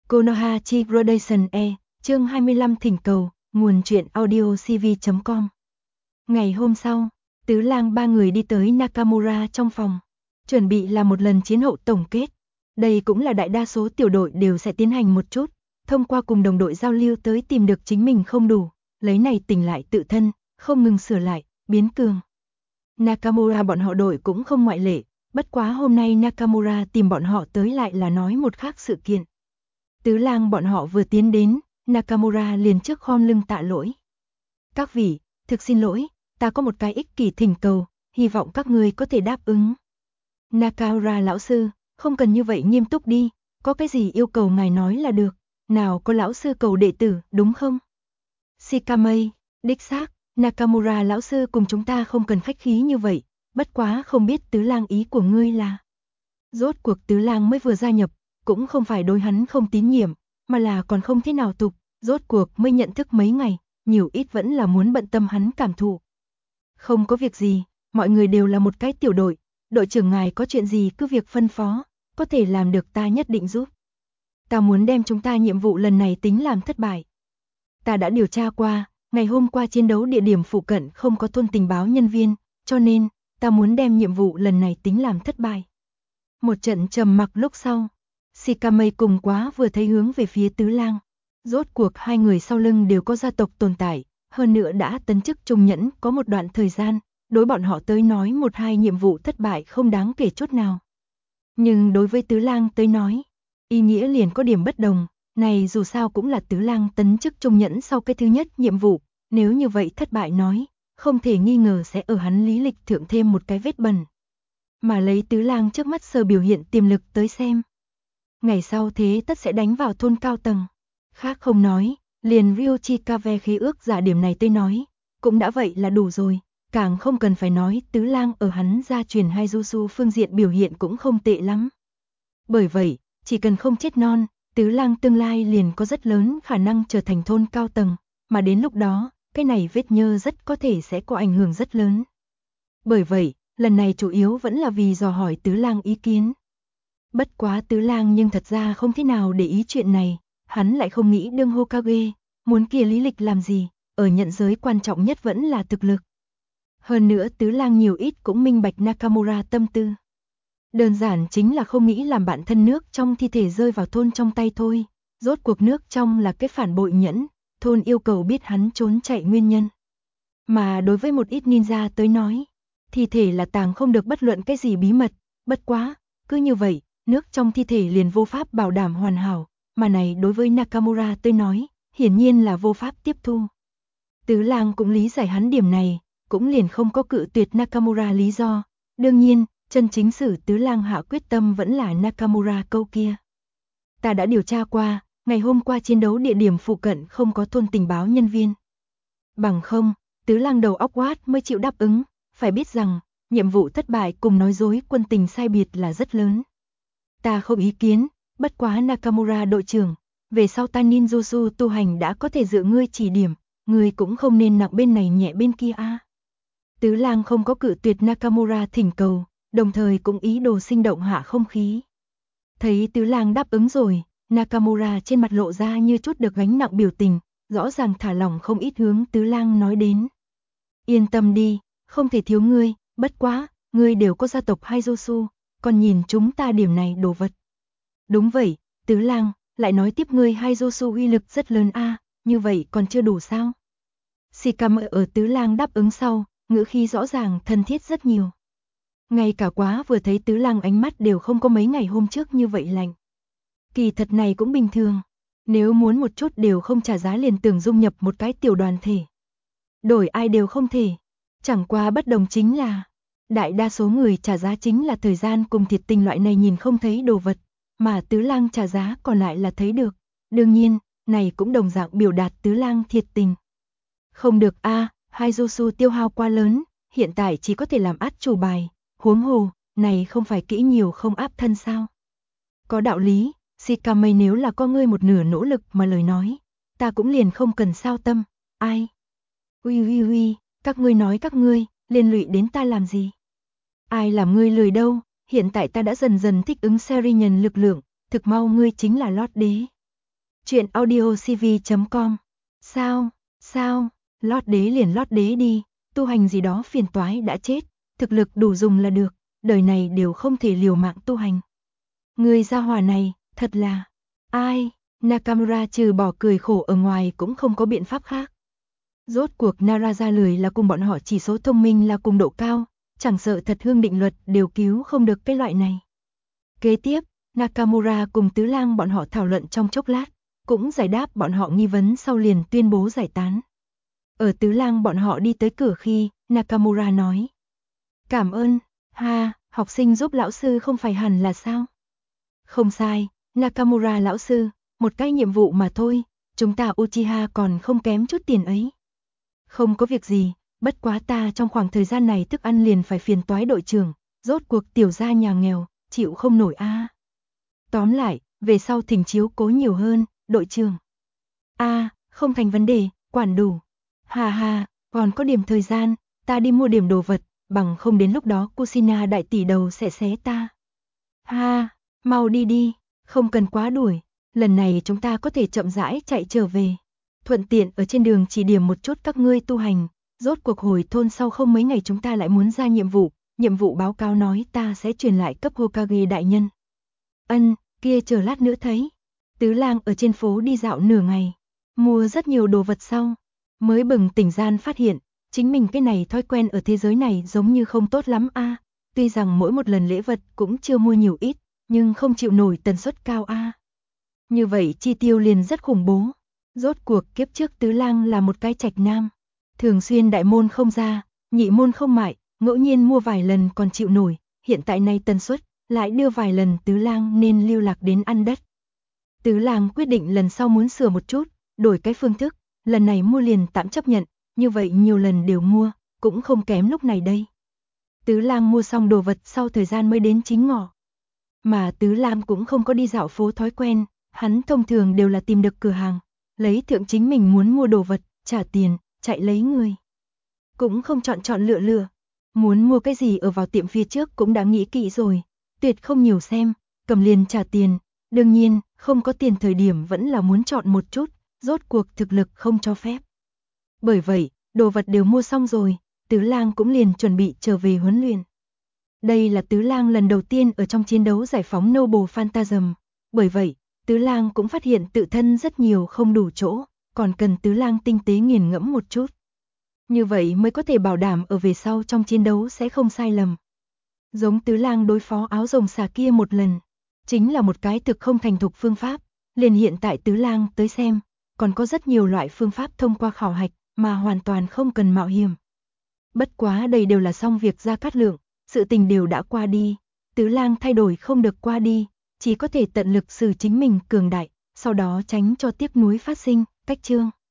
Konoha Production chương 25 thỉnh cầu, nguồn truyện audio cv.com. Ngày hôm sau, Tứ Lang ba người đi tới Nakamura trong phòng, chuẩn bị làm một lần chiến hậu tổng kết. Đây cũng là đại đa số tiểu đội đều sẽ tiến hành một chút, thông qua cùng đồng đội giao lưu tới tìm được chính mình không đủ, lấy này tỉnh lại tự thân, không ngừng sửa lại, biến cường. Nakamura bọn họ đội cũng không ngoại lệ, bất quá hôm nay Nakamura tìm bọn họ tới lại là nói một khác sự kiện. Tứ Lang bọn họ vừa tiến đến, Nakamura liền trước khom lưng tạ lỗi. Các vị, thực xin lỗi, ta có một cái ích kỷ thỉnh cầu, hy vọng các ngươi có thể đáp ứng. Nakamura lão sư, không cần như vậy nghiêm túc đi, có cái gì yêu cầu ngài nói là được, nào có lão sư cầu đệ tử, đúng không? Shikamei, đích xác, Nakamura lão sư cùng chúng ta không cần khách khí như vậy, bất quá không biết Tứ Lang ý của ngươi là. Rốt cuộc Tứ Lang mới vừa gia nhập, cũng không phải đối hắn không tín nhiệm, mà là còn không thế nào tục, rốt cuộc mới nhận thức mấy ngày, nhiều ít vẫn là muốn bận tâm hắn cảm thụ. Không có việc gì, mọi người đều là một cái tiểu đội, đội trưởng ngài có chuyện gì cứ việc phân phó, có thể làm được ta nhất định giúp. Ta muốn đem chúng ta nhiệm vụ lần này tính làm thất bại. Ta đã điều tra qua, ngày hôm qua chiến đấu địa điểm phụ cận không có thôn tình báo nhân viên, cho nên, ta muốn đem nhiệm vụ lần này tính làm thất bại. Một trận trầm mặc lúc sau, Shikamei cùng quá vừa thấy hướng về phía Tứ Lang. Rốt cuộc hai người sau lưng đều có gia tộc tồn tại, hơn nữa đã tấn chức trung nhẫn có một đoạn thời gian, đối bọn họ tới nói một hai nhiệm vụ thất bại không đáng kể chút nào. Nhưng đối với Tứ Lang tới nói, ý nghĩa liền có điểm bất đồng, này dù sao cũng là Tứ Lang tấn chức trung nhẫn sau cái thứ nhất nhiệm vụ, nếu như vậy thất bại nói, không thể nghi ngờ sẽ ở hắn lý lịch thượng thêm một cái vết bẩn. Mà lấy Tứ Lang trước mắt sơ biểu hiện tiềm lực tới xem, ngày sau thế tất sẽ đánh vào thôn cao tầng. Khác không nói, liền Ryochikawa khí ước giả điểm này tới nói, cũng đã vậy là đủ rồi, càng không cần phải nói Tứ Lang ở hắn gia truyền Haijutsu phương diện biểu hiện cũng không tệ lắm. Bởi vậy, chỉ cần không chết non, Tứ Lang tương lai liền có rất lớn khả năng trở thành thôn cao tầng, mà đến lúc đó, cái này vết nhơ rất có thể sẽ có ảnh hưởng rất lớn. Bởi vậy, lần này chủ yếu vẫn là vì dò hỏi Tứ Lang ý kiến. Bất quá Tứ Lang nhưng thật ra không thế nào để ý chuyện này, hắn lại không nghĩ đương Hokage, muốn kia lý lịch làm gì, ở nhận giới quan trọng nhất vẫn là thực lực. Hơn nữa Tứ Lang nhiều ít cũng minh bạch Nakamura tâm tư. Đơn giản chính là không nghĩ làm bạn thân nước trong thi thể rơi vào thôn trong tay thôi, rốt cuộc nước trong là cái phản bội nhẫn, thôn yêu cầu biết hắn trốn chạy nguyên nhân. Mà đối với một ít ninja tới nói, thi thể là tàng không được bất luận cái gì bí mật, bất quá, cứ như vậy, nước trong thi thể liền vô pháp bảo đảm hoàn hảo, mà này đối với Nakamura tới nói, hiển nhiên là vô pháp tiếp thu. Tứ Lang cũng lý giải hắn điểm này, cũng liền không có cự tuyệt Nakamura lý do. Đương nhiên, chân chính sử Tứ Lang hạ quyết tâm vẫn là Nakamura câu kia. Ta đã điều tra qua, ngày hôm qua chiến đấu địa điểm phụ cận không có thôn tình báo nhân viên. Bằng không, Tứ Lang đầu óc quát mới chịu đáp ứng, phải biết rằng, nhiệm vụ thất bại cùng nói dối quân tình sai biệt là rất lớn. Ta không ý kiến, bất quá Nakamura đội trưởng, về sau ta ninjutsu tu hành đã có thể dựa ngươi chỉ điểm, ngươi cũng không nên nặng bên này nhẹ bên kia a. Tứ Lang không có cự tuyệt Nakamura thỉnh cầu, đồng thời cũng ý đồ sinh động hạ không khí. Thấy Tứ Lang đáp ứng rồi, Nakamura trên mặt lộ ra như chút được gánh nặng biểu tình, rõ ràng thả lỏng không ít hướng Tứ Lang nói đến. Yên tâm đi, không thể thiếu ngươi, bất quá, ngươi đều có gia tộc Haijutsu, còn nhìn chúng ta điểm này đồ vật. Đúng vậy, Tứ Lang, lại nói tiếp ngươi Haijutsu uy lực rất lớn a, như vậy còn chưa đủ sao? Shikamei ở Tứ Lang đáp ứng sau, ngữ khí rõ ràng thân thiết rất nhiều. Ngay cả quá vừa thấy Tứ Lang ánh mắt đều không có mấy ngày hôm trước như vậy lạnh. Kỳ thật này cũng bình thường, nếu muốn một chút đều không trả giá liền tưởng dung nhập một cái tiểu đoàn thể. Đổi ai đều không thể, chẳng qua bất đồng chính là, đại đa số người trả giá chính là thời gian cùng thiệt tình loại này nhìn không thấy đồ vật, mà Tứ Lang trả giá còn lại là thấy được. Đương nhiên, này cũng đồng dạng biểu đạt Tứ Lang thiệt tình. Không được a, Haijutsu tiêu hao quá lớn, hiện tại chỉ có thể làm át chủ bài, huống hồ, này không phải kỹ nhiều không áp thân sao? Có đạo lý, Shikamei nếu là có ngươi một nửa nỗ lực mà lời nói, ta cũng liền không cần sao tâm, ai? Ui, các ngươi nói các ngươi, liên lụy đến ta làm gì? Ai làm ngươi lười đâu, hiện tại ta đã dần dần thích ứng Serinhân lực lượng, thực mau ngươi chính là lót đế. Chuyện audio cv.com. Sao, lót đế liền lót đế đi, tu hành gì đó phiền toái đã chết, thực lực đủ dùng là được, đời này đều không thể liều mạng tu hành. Người gia hỏa này, thật là, ai, Nakamura trừ bỏ cười khổ ở ngoài cũng không có biện pháp khác. Rốt cuộc Naraza lười là cùng bọn họ chỉ số thông minh là cùng độ cao, chẳng sợ thật hương định luật đều cứu không được cái loại này. Kế tiếp, Nakamura cùng Tứ Lang bọn họ thảo luận trong chốc lát, cũng giải đáp bọn họ nghi vấn sau liền tuyên bố giải tán. Ở Tứ Lang bọn họ đi tới cửa khi, Nakamura nói: "Cảm ơn, học sinh giúp lão sư không phải hẳn là sao?" "Không sai, Nakamura lão sư, một cái nhiệm vụ mà thôi, chúng ta Uchiha còn không kém chút tiền ấy." "Không có việc gì, bất quá ta trong khoảng thời gian này thức ăn liền phải phiền toái đội trưởng, rốt cuộc tiểu gia nhà nghèo, chịu không nổi a." "Tóm lại, về sau thỉnh chiếu cố nhiều hơn, đội trưởng." Không thành vấn đề, quản đủ." Còn có điểm thời gian, ta đi mua điểm đồ vật, bằng không đến lúc đó Kushina đại tỷ đầu sẽ xé ta." Mau đi đi, không cần quá đuổi, lần này chúng ta có thể chậm rãi chạy trở về. Thuận tiện ở trên đường chỉ điểm một chút các ngươi tu hành, rốt cuộc hồi thôn sau không mấy ngày chúng ta lại muốn ra nhiệm vụ báo cáo nói ta sẽ truyền lại cấp Hokage đại nhân. Kia chờ lát nữa thấy. Tứ Lang ở trên phố đi dạo nửa ngày, mua rất nhiều đồ vật sau, mới bừng tỉnh gian phát hiện, chính mình cái này thói quen ở thế giới này giống như không tốt lắm a. Tuy rằng mỗi một lần lễ vật cũng chưa mua nhiều ít, nhưng không chịu nổi tần suất cao a. Như vậy chi tiêu liền rất khủng bố. Rốt cuộc kiếp trước Tứ Lang là một cái trạch nam, thường xuyên đại môn không ra, nhị môn không mại, ngẫu nhiên mua vài lần còn chịu nổi, hiện tại nay tần suất lại đưa vài lần Tứ Lang nên lưu lạc đến ăn đất. Tứ Lang quyết định lần sau muốn sửa một chút, đổi cái phương thức, lần này mua liền tạm chấp nhận, như vậy nhiều lần đều mua, cũng không kém lúc này đây. Tứ Lang mua xong đồ vật sau thời gian mới đến chính ngọ. Mà Tứ Lang cũng không có đi dạo phố thói quen, hắn thông thường đều là tìm được cửa hàng, lấy thượng chính mình muốn mua đồ vật, trả tiền, chạy lấy người. Cũng không chọn lựa, muốn mua cái gì ở vào tiệm phía trước cũng đã nghĩ kỹ rồi, tuyệt không nhiều xem, cầm liền trả tiền. Đương nhiên, không có tiền thời điểm vẫn là muốn chọn một chút, rốt cuộc thực lực không cho phép. Bởi vậy, đồ vật đều mua xong rồi, Tứ Lang cũng liền chuẩn bị trở về huấn luyện. Đây là Tứ Lang lần đầu tiên ở trong chiến đấu giải phóng Noble Phantasm, bởi vậy, Tứ Lang cũng phát hiện tự thân rất nhiều không đủ chỗ, còn cần Tứ Lang tinh tế nghiền ngẫm một chút. Như vậy mới có thể bảo đảm ở về sau trong chiến đấu sẽ không sai lầm. Giống Tứ Lang đối phó áo rồng xà kia một lần, chính là một cái thực không thành thục phương pháp, liền hiện tại Tứ Lang tới xem, còn có rất nhiều loại phương pháp thông qua khảo hạch mà hoàn toàn không cần mạo hiểm. Bất quá đây đều là xong việc Gia Cát Lượng, sự tình đều đã qua đi, Tứ Lang thay đổi không được qua đi, chỉ có thể tận lực xử chính mình cường đại, sau đó tránh cho tiếc nuối phát sinh, cách chương.